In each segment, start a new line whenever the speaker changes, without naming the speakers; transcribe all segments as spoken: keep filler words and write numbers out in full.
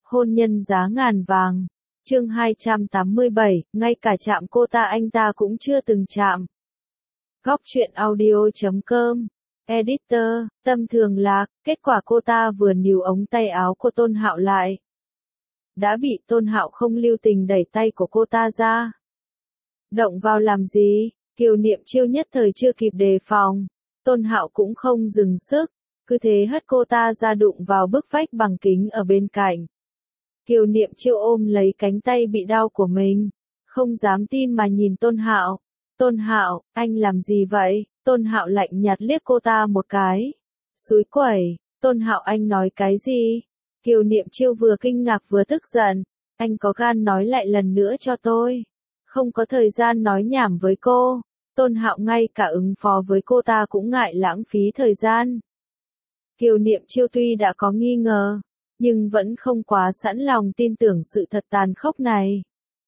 Hôn nhân giá ngàn vàng. Chương hai trăm tám mươi bảy, ngay cả chạm cô ta anh ta cũng chưa từng chạm. Góc truyện audio chấm com. Editor, Tâm Thường Lạc, kết quả cô ta vừa níu ống tay áo của Tôn Hạo lại. Đã bị Tôn Hạo không lưu tình đẩy tay của cô ta ra. Động vào làm gì? Kiều Niệm Chiêu nhất thời chưa kịp đề phòng. Tôn Hạo cũng không dừng sức, cứ thế hất cô ta ra đụng vào bức vách bằng kính ở bên cạnh. Kiều Niệm Chiêu ôm lấy cánh tay bị đau của mình, không dám tin mà nhìn Tôn Hạo. Tôn Hạo, anh làm gì vậy? Tôn Hạo lạnh nhạt liếc cô ta một cái. Xúi quẩy, Tôn Hạo anh nói cái gì? Kiều Niệm Chiêu vừa kinh ngạc vừa tức giận. Anh có gan nói lại lần nữa cho tôi. Không có thời gian nói nhảm với cô. Tôn Hạo ngay cả ứng phó với cô ta cũng ngại lãng phí thời gian. Kiều Niệm Chiêu tuy đã có nghi ngờ, nhưng vẫn không quá sẵn lòng tin tưởng sự thật tàn khốc này.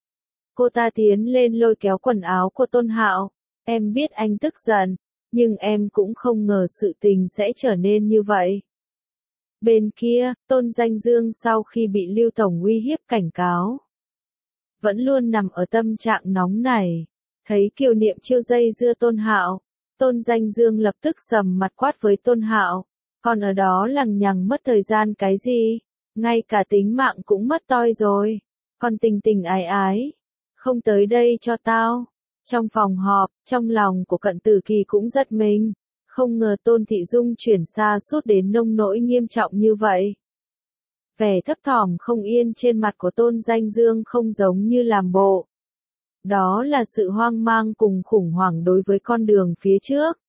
Cô ta tiến lên lôi kéo quần áo của Tôn Hạo. Em biết anh tức giận, nhưng em cũng không ngờ sự tình sẽ trở nên như vậy. Bên kia, Tôn Danh Dương sau khi bị Lưu Tổng uy hiếp cảnh cáo, vẫn luôn nằm ở tâm trạng nóng này. Thấy Kiều Niệm Chiêu dây dưa Tôn Hạo, Tôn Danh Dương lập tức sầm mặt quát với Tôn Hạo. Còn ở đó lằng nhằng mất thời gian cái gì? Ngay cả tính mạng cũng mất toi rồi. Còn tình tình ái ái. Không tới đây cho tao. Trong phòng họp, trong lòng của Cận Tử Kỳ cũng giật mình. Không ngờ Tôn Thị Dung chuyển xa suốt đến nông nỗi nghiêm trọng như vậy. Vẻ thấp thỏm không yên trên mặt của Tôn Danh Dương không giống như làm bộ. Đó là sự hoang mang cùng khủng hoảng đối với con đường phía trước.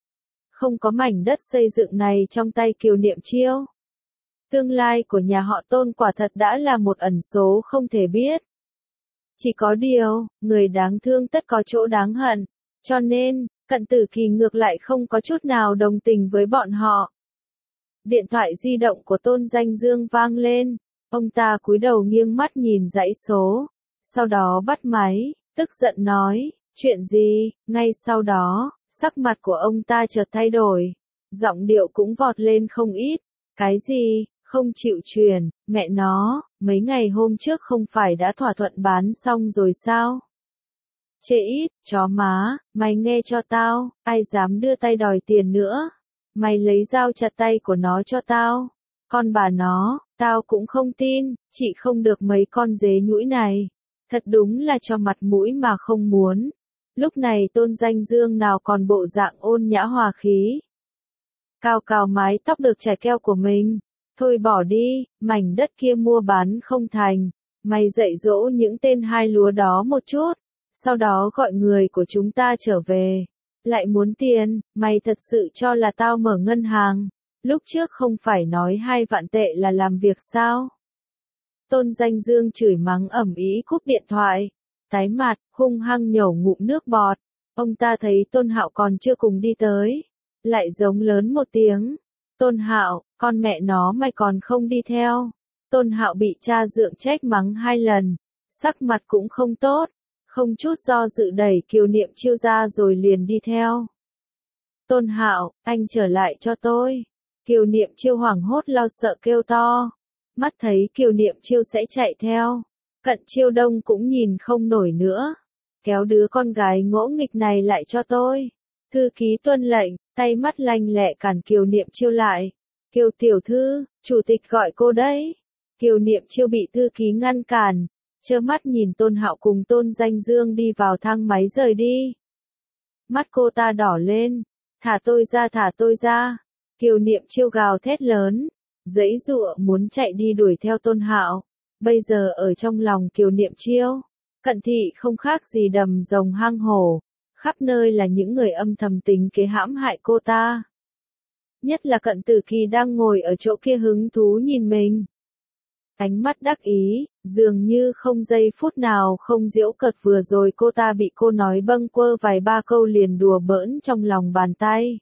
Không có mảnh đất xây dựng này trong tay Kiều Niệm Chiêu. Tương lai của nhà họ Tôn quả thật đã là một ẩn số không thể biết. Chỉ có điều, người đáng thương tất có chỗ đáng hận, cho nên, Cận Tử Kỳ ngược lại không có chút nào đồng tình với bọn họ. Điện thoại di động của Tôn Danh Dương vang lên, ông ta cúi đầu nghiêng mắt nhìn dãy số, sau đó bắt máy, tức giận nói, chuyện gì? Ngay sau đó, sắc mặt của ông ta chợt thay đổi, giọng điệu cũng vọt lên không ít. Cái gì? Không chịu truyền, mẹ nó, mấy ngày hôm trước không phải đã thỏa thuận bán xong rồi sao? Chê ít, chó má, mày nghe cho tao, ai dám đưa tay đòi tiền nữa? Mày lấy dao chặt tay của nó cho tao. Con bà nó, tao cũng không tin, chị không được mấy con dế nhũi này. Thật đúng là cho mặt mũi mà không muốn. Lúc này Tôn Danh Dương nào còn bộ dạng ôn nhã hòa khí. Cào cào mái tóc được chải keo của mình. Thôi bỏ đi, mảnh đất kia mua bán không thành. Mày dạy dỗ những tên hai lúa đó một chút. Sau đó gọi người của chúng ta trở về. Lại muốn tiền, mày thật sự cho là tao mở ngân hàng. Lúc trước không phải nói hai vạn tệ là làm việc sao? Tôn Danh Dương chửi mắng ầm ĩ cúp điện thoại. Tái mặt, hung hăng nhổ ngụm nước bọt. Ông ta thấy Tôn Hạo còn chưa cùng đi tới. Lại giống lớn một tiếng. Tôn Hạo, con mẹ nó mày còn không đi theo. Tôn Hạo bị cha dượng trách mắng hai lần. Sắc mặt cũng không tốt. Không chút do dự đẩy Kiều Niệm Chiêu ra rồi liền đi theo. Tôn Hạo, anh trở lại cho tôi. Kiều Niệm Chiêu hoảng hốt lo sợ kêu to. Mắt thấy Kiều Niệm Chiêu sẽ chạy theo. Cận Chiêu Đông cũng nhìn không nổi nữa. Kéo đứa con gái ngỗ nghịch này lại cho tôi. Thư ký tuân lệnh, tay mắt lanh lẹ cản Kiều Niệm Chiêu lại. Kiều tiểu thư, chủ tịch gọi cô đấy. Kiều Niệm Chiêu bị thư ký ngăn cản. Trơ mắt nhìn Tôn Hạo cùng Tôn Danh Dương đi vào thang máy rời đi. Mắt cô ta đỏ lên. Thả tôi ra, thả tôi ra. Kiều Niệm Chiêu gào thét lớn. Giãy giụa muốn chạy đi đuổi theo Tôn Hạo. Bây giờ ở trong lòng Kiều Niệm Chiêu, Cận thị không khác gì đầm rồng hang hổ. Khắp nơi là những người âm thầm tính kế hãm hại cô ta. Nhất là Cận Tử Kỳ đang ngồi ở chỗ kia hứng thú nhìn mình. Ánh mắt đắc ý, dường như không giây phút nào không giễu cợt vừa rồi cô ta bị cô nói bâng quơ vài ba câu liền đùa bỡn trong lòng bàn tay.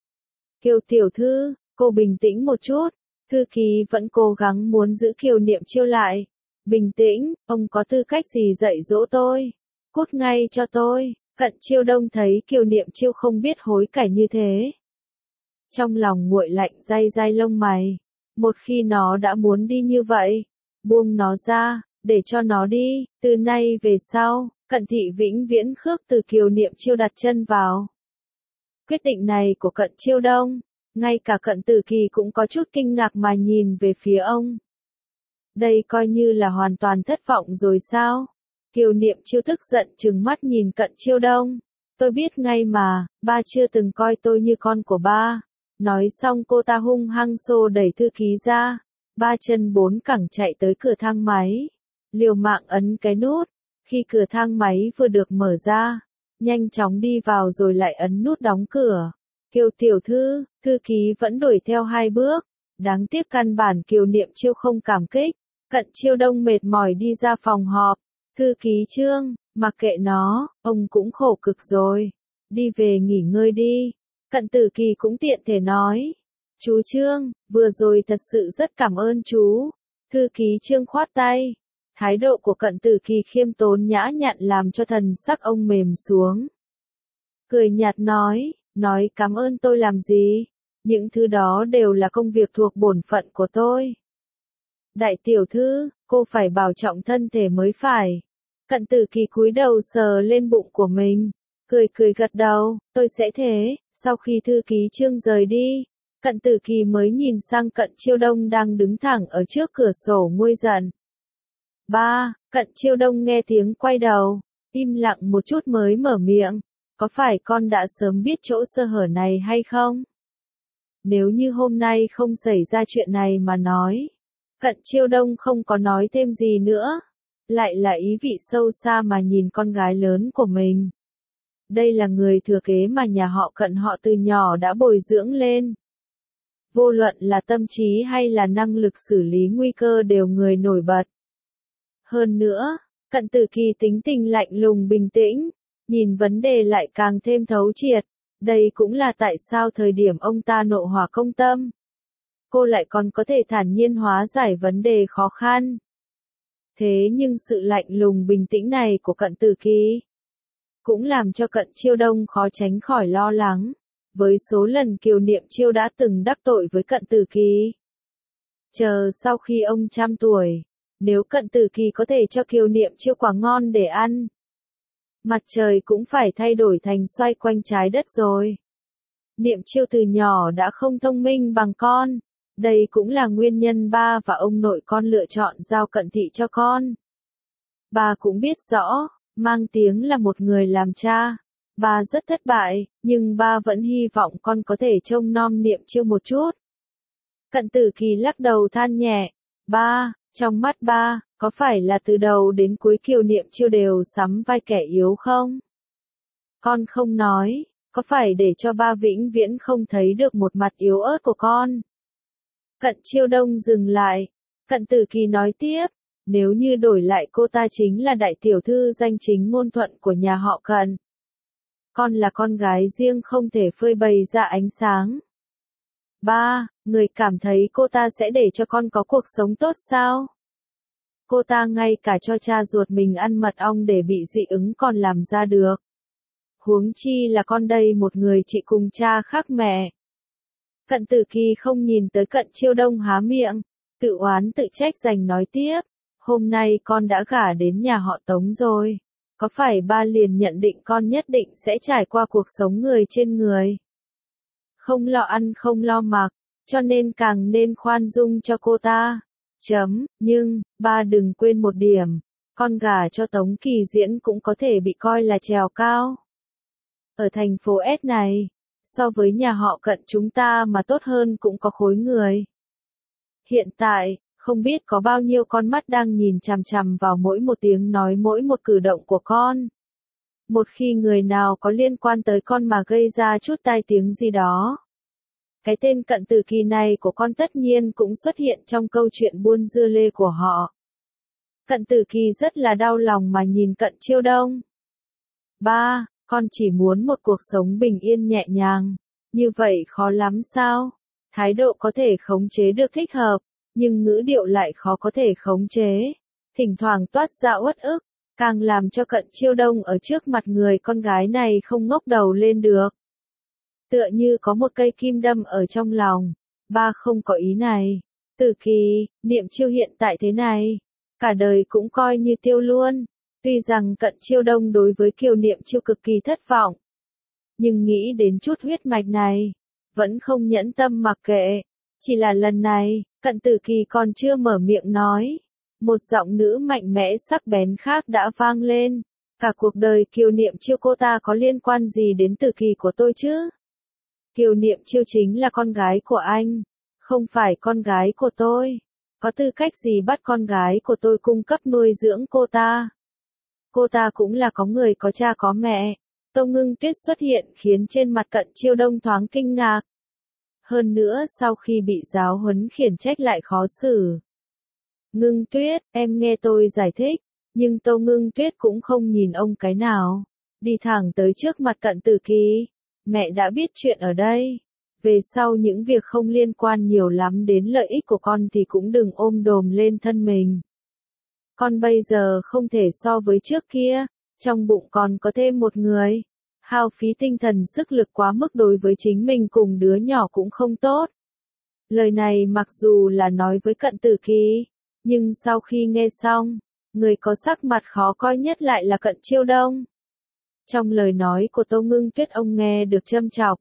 Kiều tiểu thư, cô bình tĩnh một chút. Thư ký vẫn cố gắng muốn giữ Kiều Niệm Chiêu lại. Bình tĩnh, ông có tư cách gì dạy dỗ tôi? Cút ngay cho tôi. Cận Chiêu Đông thấy Kiều Niệm Chiêu không biết hối cải như thế. Trong lòng nguội lạnh day day lông mày. Một khi nó đã muốn đi như vậy, buông nó ra, để cho nó đi, từ nay về sau, Cận Thị vĩnh viễn khước từ Kiều Niệm Chiêu đặt chân vào. Quyết định này của Cận Chiêu Đông, ngay cả Cận Tử Kỳ cũng có chút kinh ngạc mà nhìn về phía ông. Đây coi như là hoàn toàn thất vọng rồi sao? Kiều Niệm Chiêu tức giận trừng mắt nhìn Cận Chiêu Đông. Tôi biết ngay mà, ba chưa từng coi tôi như con của ba. Nói xong cô ta hung hăng xô đẩy thư ký ra. Ba chân bốn cẳng chạy tới cửa thang máy. Liều mạng ấn cái nút. Khi cửa thang máy vừa được mở ra, nhanh chóng đi vào rồi lại ấn nút đóng cửa. Kiều tiểu thư, thư ký vẫn đuổi theo hai bước. Đáng tiếc căn bản Kiều Niệm Chiêu không cảm kích. Cận Chiêu Đông mệt mỏi đi ra phòng họp. Thư ký Trương, mặc kệ nó, ông cũng khổ cực rồi. Đi về nghỉ ngơi đi. Cận Tử Kỳ cũng tiện thể nói. Chú Trương, vừa rồi thật sự rất cảm ơn chú. Thư ký Trương khoát tay. Thái độ của Cận Tử Kỳ khiêm tốn nhã nhặn làm cho thần sắc ông mềm xuống. Cười nhạt nói, nói cảm ơn tôi làm gì? Những thứ đó đều là công việc thuộc bổn phận của tôi. Đại tiểu thư, cô phải bảo trọng thân thể mới phải. Cận Tử Kỳ cúi đầu sờ lên bụng của mình, cười cười gật đầu, tôi sẽ thế. Sau khi thư ký Trương rời đi, Cận Tử Kỳ mới nhìn sang Cận Chiêu Đông đang đứng thẳng ở trước cửa sổ nguôi giận. Ba, Cận Chiêu Đông nghe tiếng quay đầu, im lặng một chút mới mở miệng, có phải con đã sớm biết chỗ sơ hở này hay không? Nếu như hôm nay không xảy ra chuyện này mà nói, Cận Chiêu Đông không có nói thêm gì nữa, lại là ý vị sâu xa mà nhìn con gái lớn của mình. Đây là người thừa kế mà nhà họ Cận họ từ nhỏ đã bồi dưỡng lên. Vô luận là tâm trí hay là năng lực xử lý nguy cơ đều người nổi bật. Hơn nữa, Cận Tử Kỳ tính tình lạnh lùng bình tĩnh, nhìn vấn đề lại càng thêm thấu triệt. Đây cũng là tại sao thời điểm ông ta nộ hỏa công tâm, cô lại còn có thể thản nhiên hóa giải vấn đề khó khăn. Thế nhưng sự lạnh lùng bình tĩnh này của Cận Tử Kỳ cũng làm cho Cận Chiêu Đông khó tránh khỏi lo lắng. Với số lần Kiều Niệm Chiêu đã từng đắc tội với Cận Tử Kỳ, chờ sau khi ông trăm tuổi, nếu Cận Tử Kỳ có thể cho Kiều Niệm Chiêu quả ngon để ăn, mặt trời cũng phải thay đổi thành xoay quanh trái đất rồi. Niệm Chiêu từ nhỏ đã không thông minh bằng con. Đây cũng là nguyên nhân ba và ông nội con lựa chọn giao Cận Thị cho con. Ba cũng biết rõ, mang tiếng là một người làm cha. Ba rất thất bại, nhưng ba vẫn hy vọng con có thể trông nom Niệm Chiêu một chút. Cận Tử Kỳ lắc đầu than nhẹ. Ba, trong mắt ba, có phải là từ đầu đến cuối Kiều Niệm Chiêu đều sắm vai kẻ yếu không? Con không nói, có phải để cho ba vĩnh viễn không thấy được một mặt yếu ớt của con? Cận Chiêu Đông dừng lại. Cận Tử Kỳ nói tiếp, nếu như đổi lại cô ta chính là đại tiểu thư danh chính ngôn thuận của nhà họ Cận. Con là con gái riêng không thể phơi bày ra ánh sáng. Ba, người cảm thấy cô ta sẽ để cho con có cuộc sống tốt sao? Cô ta ngay cả cho cha ruột mình ăn mật ong để bị dị ứng còn làm ra được. Huống chi là con đây một người chị cùng cha khác mẹ. Cận Tử Kỳ không nhìn tới Cận Chiêu Đông há miệng, tự oán tự trách giành nói tiếp, hôm nay con đã gả đến nhà họ Tống rồi, có phải ba liền nhận định con nhất định sẽ trải qua cuộc sống người trên người, không lo ăn không lo mặc, cho nên càng nên khoan dung cho cô ta. Chấm, nhưng, ba đừng quên một điểm, con gả cho Tống Kỳ Diễn cũng có thể bị coi là trèo cao. Ở thành phố S này, so với nhà họ Cận chúng ta mà tốt hơn cũng có khối người. Hiện tại, không biết có bao nhiêu con mắt đang nhìn chằm chằm vào mỗi một tiếng nói mỗi một cử động của con. Một khi người nào có liên quan tới con mà gây ra chút tai tiếng gì đó, cái tên Cận Tử Kỳ này của con tất nhiên cũng xuất hiện trong câu chuyện buôn dưa lê của họ. Cận Tử Kỳ rất là đau lòng mà nhìn Cận Chiêu Đông. Ba, con chỉ muốn một cuộc sống bình yên nhẹ nhàng. Như vậy khó lắm sao? Thái độ có thể khống chế được thích hợp, nhưng ngữ điệu lại khó có thể khống chế. Thỉnh thoảng toát ra uất ức, càng làm cho Cận Chiêu Đông ở trước mặt người con gái này không ngóc đầu lên được. Tựa như có một cây kim đâm ở trong lòng. Ba không có ý này. Tử Kỳ, Niệm Chiêu hiện tại thế này, cả đời cũng coi như tiêu luôn. Tuy rằng Cận Chiêu Đông đối với Kiều Niệm Chiêu cực kỳ thất vọng, nhưng nghĩ đến chút huyết mạch này, vẫn không nhẫn tâm mặc kệ. Chỉ là lần này, Cận Tử Kỳ còn chưa mở miệng nói, một giọng nữ mạnh mẽ sắc bén khác đã vang lên. Cả cuộc đời Kiều Niệm Chiêu cô ta có liên quan gì đến Tử Kỳ của tôi chứ? Kiều Niệm Chiêu chính là con gái của anh, không phải con gái của tôi. Có tư cách gì bắt con gái của tôi cung cấp nuôi dưỡng cô ta? Cô ta cũng là có người có cha có mẹ. Tô Ngưng Tuyết xuất hiện khiến trên mặt Cận Chiêu Đông thoáng kinh ngạc. Hơn nữa sau khi bị giáo huấn khiển trách lại khó xử. Ngưng Tuyết, em nghe tôi giải thích. Nhưng Tô Ngưng Tuyết cũng không nhìn ông cái nào. Đi thẳng tới trước mặt Cận Tử Kỳ. Mẹ đã biết chuyện ở đây. Về sau những việc không liên quan nhiều lắm đến lợi ích của con thì cũng đừng ôm đồm lên thân mình. Con bây giờ không thể so với trước kia. Trong bụng còn có thêm một người. Hao phí tinh thần sức lực quá mức đối với chính mình cùng đứa nhỏ cũng không tốt. Lời này mặc dù là nói với Cận Tử Kỳ, nhưng sau khi nghe xong, người có sắc mặt khó coi nhất lại là Cận Chiêu Đông. Trong lời nói của Tô Ngưng Tuyết ông nghe được châm chọc.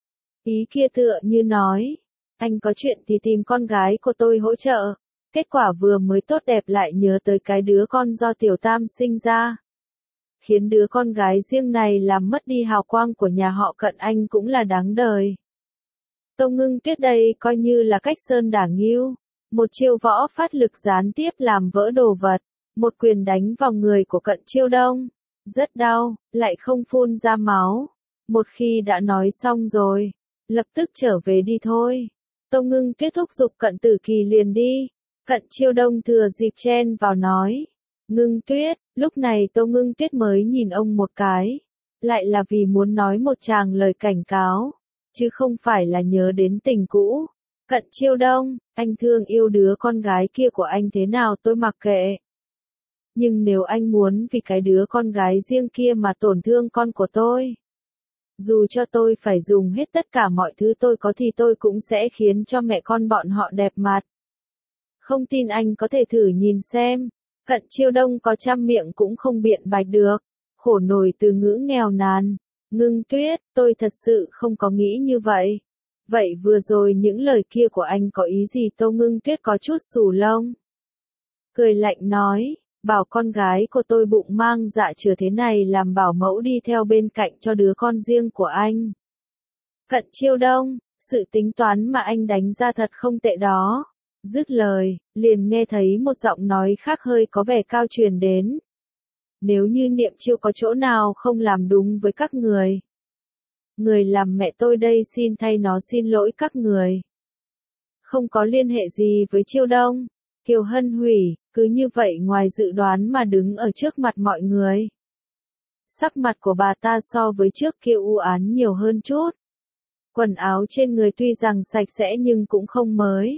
Ý kia tựa như nói, anh có chuyện thì tìm con gái của tôi hỗ trợ. Kết quả vừa mới tốt đẹp lại nhớ tới cái đứa con do Tiểu Tam sinh ra. Khiến đứa con gái riêng này làm mất đi hào quang của nhà họ Cận anh cũng là đáng đời. Tô Ngưng Tuyết đây coi như là cách sơn đả ngưu. Một chiêu võ phát lực gián tiếp làm vỡ đồ vật. Một quyền đánh vào người của Cận Chiêu Đông. Rất đau, lại không phun ra máu. Một khi đã nói xong rồi, lập tức trở về đi thôi. Tô Ngưng Tuyết thúc giục Cận Tử Kỳ liền đi. Cận Chiêu Đông thừa dịp chen vào nói. Ngưng Tuyết, lúc này Tô Ngưng Tuyết mới nhìn ông một cái. Lại là vì muốn nói một tràng lời cảnh cáo. Chứ không phải là nhớ đến tình cũ. Cận Chiêu Đông, anh thương yêu đứa con gái kia của anh thế nào tôi mặc kệ. Nhưng nếu anh muốn vì cái đứa con gái riêng kia mà tổn thương con của tôi, dù cho tôi phải dùng hết tất cả mọi thứ tôi có thì tôi cũng sẽ khiến cho mẹ con bọn họ đẹp mặt. Không tin anh có thể thử nhìn xem. Cận Chiêu Đông có trăm miệng cũng không biện bạch được. Khổ nổi từ ngữ nghèo nàn. Ngưng Tuyết, tôi thật sự không có nghĩ như vậy. Vậy vừa rồi những lời kia của anh có ý gì? Tô Ngưng Tuyết có chút xù lông. Cười lạnh nói, bảo con gái của tôi bụng mang dạ chửa thế này làm bảo mẫu đi theo bên cạnh cho đứa con riêng của anh. Cận Chiêu Đông, sự tính toán mà anh đánh ra thật không tệ đó. Dứt lời, liền nghe thấy một giọng nói khác hơi có vẻ cao truyền đến. Nếu như Niệm Chiêu có chỗ nào không làm đúng với các người, người làm mẹ tôi đây xin thay nó xin lỗi các người. Không có liên hệ gì với Chiêu Đông. Kiều Hân Hủy, cứ như vậy ngoài dự đoán mà đứng ở trước mặt mọi người. Sắc mặt của bà ta so với trước kia u ám nhiều hơn chút. Quần áo trên người tuy rằng sạch sẽ nhưng cũng không mới.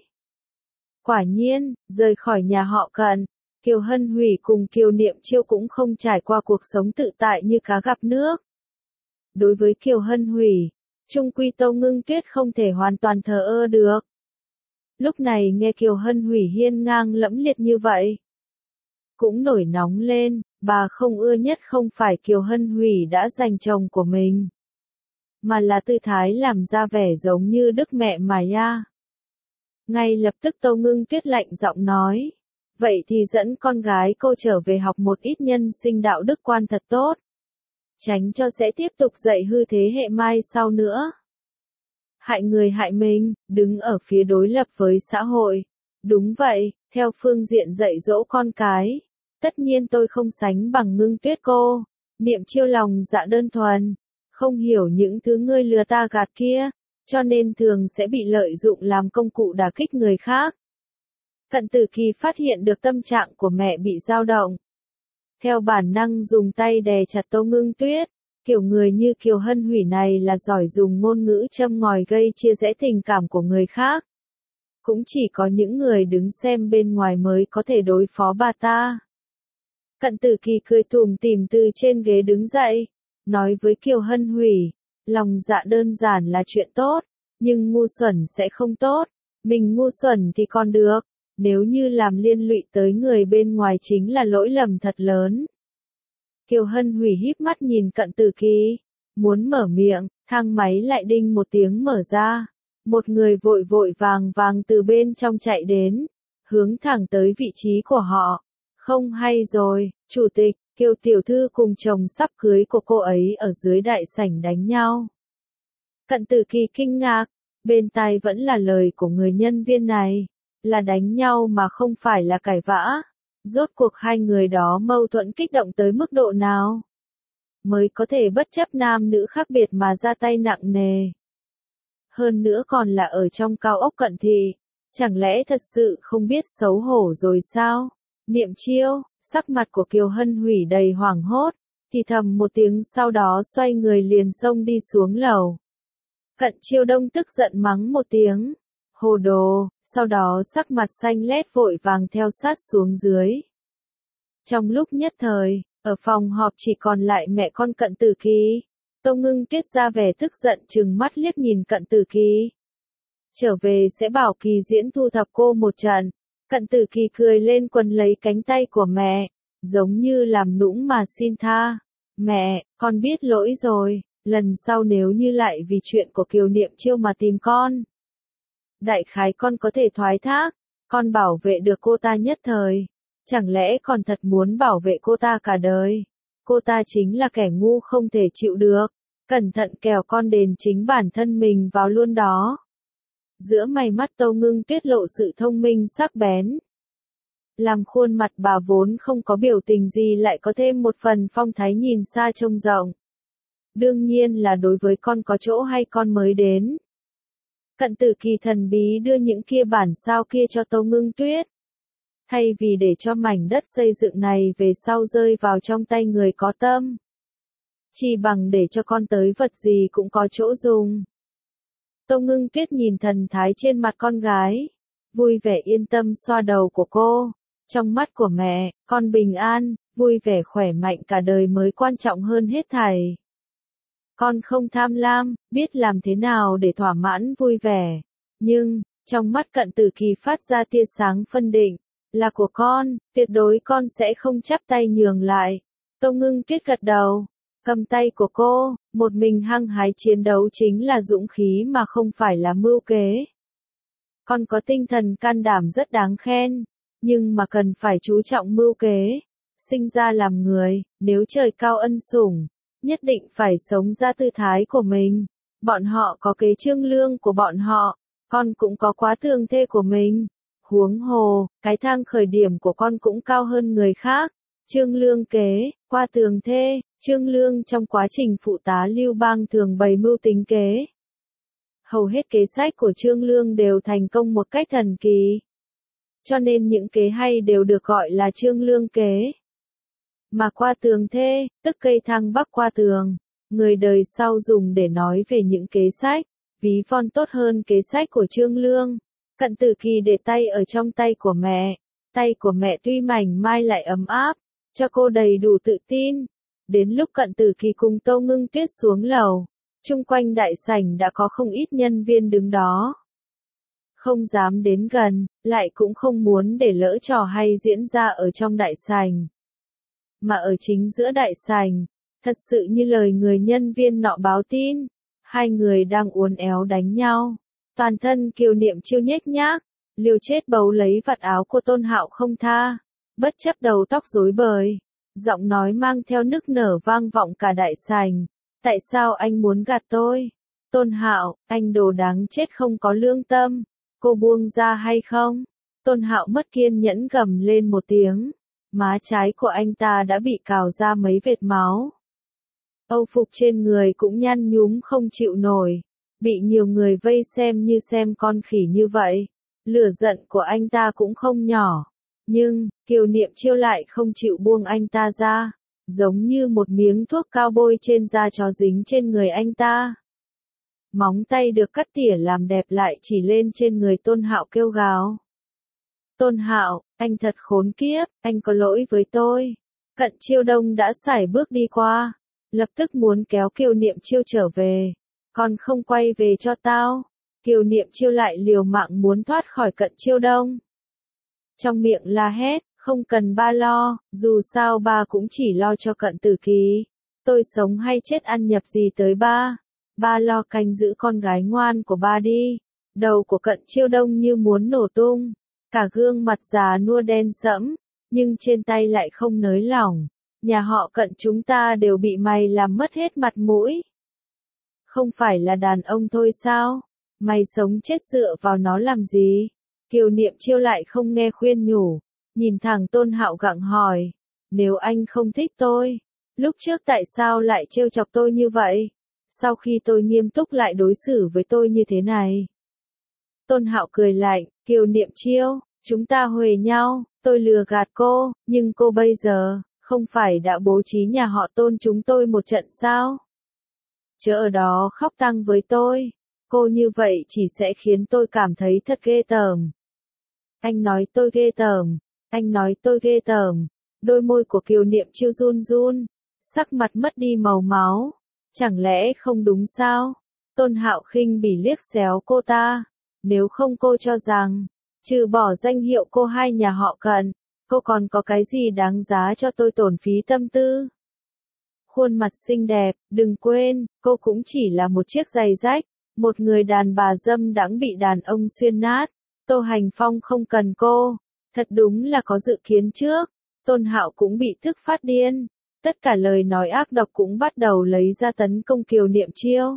Quả nhiên, rời khỏi nhà họ Cận, Kiều Hân Hủy cùng Kiều Niệm Chiêu cũng không trải qua cuộc sống tự tại như cá gặp nước. Đối với Kiều Hân Hủy, chung quy Tô Ngưng Tuyết không thể hoàn toàn thờ ơ được. Lúc này nghe Kiều Hân Hủy hiên ngang lẫm liệt như vậy, cũng nổi nóng lên. Bà không ưa nhất không phải Kiều Hân Hủy đã giành chồng của mình, mà là tư thái làm ra vẻ giống như đức mẹ Maya. Ngay lập tức Tô Ngưng Tuyết lạnh giọng nói, vậy thì dẫn con gái cô trở về học một ít nhân sinh đạo đức quan thật tốt, tránh cho sẽ tiếp tục dạy hư thế hệ mai sau nữa. Hại người hại mình, đứng ở phía đối lập với xã hội. Đúng vậy, theo phương diện dạy dỗ con cái, tất nhiên tôi không sánh bằng Ngưng Tuyết cô. Niệm Chiêu lòng dạ đơn thuần, không hiểu những thứ ngươi lừa ta gạt kia, cho nên thường sẽ bị lợi dụng làm công cụ đả kích người khác. Cận Tử Kỳ phát hiện được tâm trạng của mẹ bị dao động. Theo bản năng dùng tay đè chặt Tô Ngưng Tuyết. Kiểu người như Kiều Hân Hủy này là giỏi dùng ngôn ngữ châm ngòi gây chia rẽ tình cảm của người khác. Cũng chỉ có những người đứng xem bên ngoài mới có thể đối phó bà ta. Cận Tử Kỳ cười tủm tỉm từ trên ghế đứng dậy, nói với Kiều Hân Hủy, lòng dạ đơn giản là chuyện tốt, nhưng ngu xuẩn sẽ không tốt. Mình ngu xuẩn thì còn được, nếu như làm liên lụy tới người bên ngoài chính là lỗi lầm thật lớn. Kiều Hân Hủy híp mắt nhìn Cận Tử Kỳ, muốn mở miệng, thang máy lại đinh một tiếng mở ra. Một người vội vội vàng vàng từ bên trong chạy đến, hướng thẳng tới vị trí của họ. Không hay rồi, chủ tịch, Kiều tiểu thư cùng chồng sắp cưới của cô ấy ở dưới đại sảnh đánh nhau. Cận Tử Kỳ kinh ngạc, bên tai vẫn là lời của người nhân viên này, là đánh nhau mà không phải là cãi vã. Rốt cuộc hai người đó mâu thuẫn kích động tới mức độ nào? Mới có thể bất chấp nam nữ khác biệt mà ra tay nặng nề. Hơn nữa còn là ở trong cao ốc Cận thị, chẳng lẽ thật sự không biết xấu hổ rồi sao? Niệm Chiêu, sắc mặt của Kiều Hân Hủy đầy hoảng hốt, thì thầm một tiếng sau đó xoay người liền xông đi xuống lầu. Cận Chiêu Đông tức giận mắng một tiếng, hồ đồ, sau đó sắc mặt xanh lét vội vàng theo sát xuống dưới. Trong lúc nhất thời, ở phòng họp chỉ còn lại mẹ con Cận Tử Kỳ. Tâu Ngưng Tuyết ra vẻ tức giận trừng mắt liếc nhìn Cận Tử Kỳ. Trở về sẽ bảo Kỳ Diễn thu thập cô một trận. Cận Tử Kỳ cười lên quấn lấy cánh tay của mẹ, giống như làm nũng mà xin tha. Mẹ, con biết lỗi rồi, lần sau nếu như lại vì chuyện của Kiều Niệm Chiêu mà tìm con. Đại khái con có thể thoái thác, con bảo vệ được cô ta nhất thời. Chẳng lẽ còn thật muốn bảo vệ cô ta cả đời? Cô ta chính là kẻ ngu không thể chịu được. Cẩn thận kẻo con đền chính bản thân mình vào luôn đó. Giữa mày mắt Tâu Ngưng Tuyết lộ sự thông minh sắc bén. Làm khuôn mặt bà vốn không có biểu tình gì lại có thêm một phần phong thái nhìn xa trông rộng. Đương nhiên là đối với con có chỗ hay con mới đến. Cận Tử Kỳ thần bí đưa những kia bản sao kia cho Tâu Ngưng Tuyết. Thay vì để cho mảnh đất xây dựng này về sau rơi vào trong tay người có tâm. Chỉ bằng để cho con tới vật gì cũng có chỗ dùng. Tâu Ngưng Tuyết nhìn thần thái trên mặt con gái, vui vẻ yên tâm xoa đầu của cô. Trong mắt của mẹ, con bình an, vui vẻ khỏe mạnh cả đời mới quan trọng hơn hết thảy. Con không tham lam, biết làm thế nào để thỏa mãn vui vẻ. Nhưng, trong mắt Cận Tử Kỳ phát ra tia sáng phân định, là của con, tuyệt đối con sẽ không chắp tay nhường lại. Tâu Ngưng Tuyết gật đầu, cầm tay của cô, một mình hăng hái chiến đấu chính là dũng khí mà không phải là mưu kế. Con có tinh thần can đảm rất đáng khen, nhưng mà cần phải chú trọng mưu kế. Sinh ra làm người, nếu trời cao ân sủng, nhất định phải sống ra tư thái của mình. Bọn họ có kế trương lương của bọn họ, con cũng có quá tường thê của mình. Huống hồ, cái thang khởi điểm của con cũng cao hơn người khác. Trương lương kế, qua tường thê, trương lương trong quá trình phụ tá Lưu Bang thường bày mưu tính kế. Hầu hết kế sách của trương lương đều thành công một cách thần kỳ. Cho nên những kế hay đều được gọi là trương lương kế. Mà qua tường thê, tức cây thang bắc qua tường, người đời sau dùng để nói về những kế sách, ví von tốt hơn kế sách của trương lương. Cận Tử Kỳ để tay ở trong tay của mẹ, tay của mẹ tuy mảnh mai lại ấm áp, cho cô đầy đủ tự tin. Đến lúc Cận Tử Kỳ cùng Tâu Ngưng Tuyết xuống lầu, chung quanh đại sảnh đã có không ít nhân viên đứng đó. Không dám đến gần, lại cũng không muốn để lỡ trò hay diễn ra ở trong đại sảnh. Mà ở chính giữa đại sảnh, thật sự như lời người nhân viên nọ báo tin, hai người đang uốn éo đánh nhau. Toàn thân Kiều Niệm Chiêu nhếch nhác, liều chết bấu lấy vạt áo của Tôn Hạo không tha, bất chấp đầu tóc rối bời, giọng nói mang theo nức nở vang vọng cả đại sảnh. Tại sao anh muốn gạt tôi? Tôn Hạo, anh đồ đáng chết không có lương tâm, cô buông ra hay không? Tôn Hạo mất kiên nhẫn gầm lên một tiếng, má trái của anh ta đã bị cào ra mấy vệt máu. Âu phục trên người cũng nhăn nhúm không chịu nổi. Bị nhiều người vây xem như xem con khỉ như vậy, lửa giận của anh ta cũng không nhỏ. Nhưng, Kiều Niệm Chiêu lại không chịu buông anh ta ra, giống như một miếng thuốc cao bôi trên da chó dính trên người anh ta. Móng tay được cắt tỉa làm đẹp lại chỉ lên trên người Tôn Hạo kêu gào. Tôn Hạo, anh thật khốn kiếp, anh có lỗi với tôi. Cận Chiêu Đông đã sải bước đi qua, lập tức muốn kéo Kiều Niệm Chiêu trở về. Con không quay về cho tao. Kiều Niệm Chiêu lại liều mạng muốn thoát khỏi Cận Chiêu Đông. trong miệng la hét, không cần ba lo, dù sao ba cũng chỉ lo cho Cận Tử Kỳ. Tôi sống hay chết ăn nhập gì tới ba. Ba lo canh giữ con gái ngoan của ba đi. Đầu của Cận Chiêu Đông như muốn nổ tung, cả gương mặt già nua đen sẫm, nhưng trên tay lại không nới lỏng. Nhà họ Cận chúng ta đều bị mày làm mất hết mặt mũi. Không phải là đàn ông thôi sao? Mày sống chết dựa vào nó làm gì? Kiều Niệm Chiêu lại không nghe khuyên nhủ, nhìn thẳng Tôn Hạo gặng hỏi, nếu anh không thích tôi, lúc trước tại sao lại trêu chọc tôi như vậy? Sau khi tôi nghiêm túc lại đối xử với tôi như thế này. Tôn Hạo cười lạnh, Kiều Niệm Chiêu, chúng ta huề nhau, tôi lừa gạt cô, nhưng cô bây giờ, không phải đã bố trí nhà họ Tôn chúng tôi một trận sao? Chớ ở đó khóc tang với tôi, cô như vậy chỉ sẽ khiến tôi cảm thấy thật ghê tởm. Anh nói tôi ghê tởm, anh nói tôi ghê tởm, đôi môi của Kiều Niệm Chiêu run run, sắc mặt mất đi màu máu, chẳng lẽ không đúng sao? Tôn Hạo khinh bỉ liếc xéo cô ta, nếu không cô cho rằng, trừ bỏ danh hiệu cô hai nhà họ Cận, cô còn có cái gì đáng giá cho tôi tổn phí tâm tư? Khuôn mặt xinh đẹp, đừng quên, cô cũng chỉ là một chiếc giày rách, một người đàn bà dâm đãng bị đàn ông xuyên nát. Tô Hành Phong không cần cô, thật đúng là có dự kiến trước. Tôn Hạo cũng bị tức phát điên, tất cả lời nói ác độc cũng bắt đầu lấy ra tấn công Kiều Niệm Chiêu.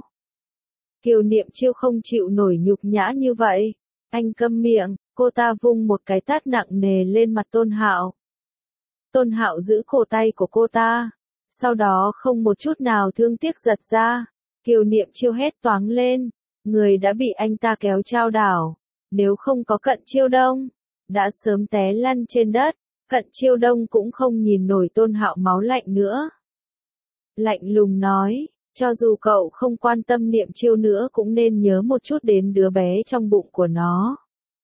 Kiều Niệm Chiêu không chịu nổi nhục nhã như vậy, anh câm miệng, cô ta vung một cái tát nặng nề lên mặt Tôn Hạo. Tôn Hạo giữ cổ tay của cô ta, sau đó không một chút nào thương tiếc giật ra. Kiều Niệm Chiêu hét toáng lên, người đã bị anh ta kéo chao đảo, nếu không có Cận Chiêu Đông, đã sớm té lăn trên đất. Cận Chiêu Đông cũng không nhìn nổi Tôn Hạo máu lạnh nữa. Lạnh lùng nói, cho dù cậu không quan tâm Niệm Chiêu nữa cũng nên nhớ một chút đến đứa bé trong bụng của nó.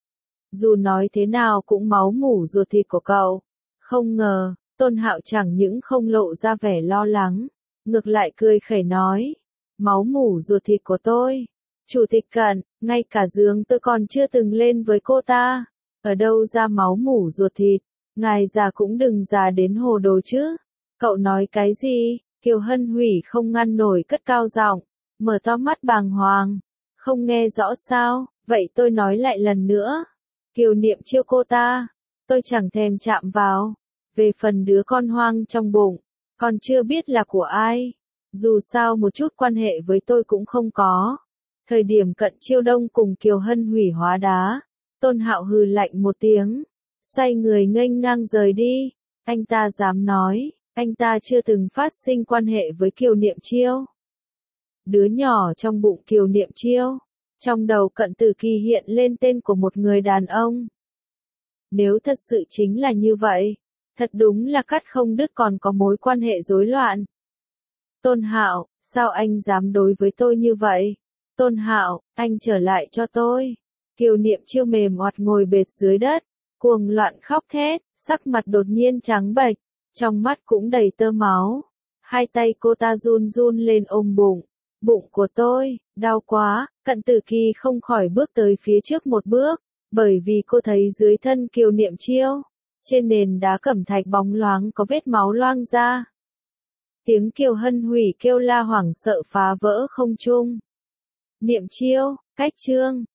Dù nói thế nào cũng máu mủ ruột thịt của cậu. Không ngờ, Tôn Hạo chẳng những không lộ ra vẻ lo lắng, ngược lại cười khẩy nói, máu mủ ruột thịt của tôi. Chủ tịch Cận, ngay cả giường tôi còn chưa từng lên với cô ta. Ở đâu ra máu mủ ruột thịt? Ngài già cũng đừng già đến hồ đồ chứ. Cậu nói cái gì? Kiều Hân Hủy không ngăn nổi cất cao giọng, mở to mắt bàng hoàng. Không nghe rõ sao? Vậy tôi nói lại lần nữa. Kiều Niệm Chiêu cô ta, tôi chẳng thèm chạm vào. Về phần đứa con hoang trong bụng, còn chưa biết là của ai. Dù sao một chút quan hệ với tôi cũng không có. Thời điểm Cận Chiêu Đông cùng Kiều Hân Hủy hóa đá, Tôn Hạo hừ lạnh một tiếng, xoay người nghênh ngang rời đi. Anh ta dám nói, anh ta chưa từng phát sinh quan hệ với Kiều Niệm Chiêu. Đứa nhỏ trong bụng Kiều Niệm Chiêu, trong đầu Cận Tử Kỳ hiện lên tên của một người đàn ông. Nếu thật sự chính là như vậy, thật đúng là cắt không đứt còn có mối quan hệ rối loạn. Tôn Hạo, sao anh dám đối với tôi như vậy? Tôn Hạo, anh trở lại cho tôi. Kiều Niệm Chiêu mềm oặt ngồi bệt dưới đất, cuồng loạn khóc thét, sắc mặt đột nhiên trắng bệch, trong mắt cũng đầy tơ máu. Hai tay cô ta run run lên ôm bụng. Bụng của tôi, đau quá. Cận Tử Kỳ không khỏi bước tới phía trước một bước, bởi vì cô thấy dưới thân Kiều Niệm Chiêu, trên nền đá cẩm thạch bóng loáng có vết máu loang ra. Tiếng Kiều Hân Hủy kêu la hoảng sợ phá vỡ không trung. Niệm Chiêu, cách chương.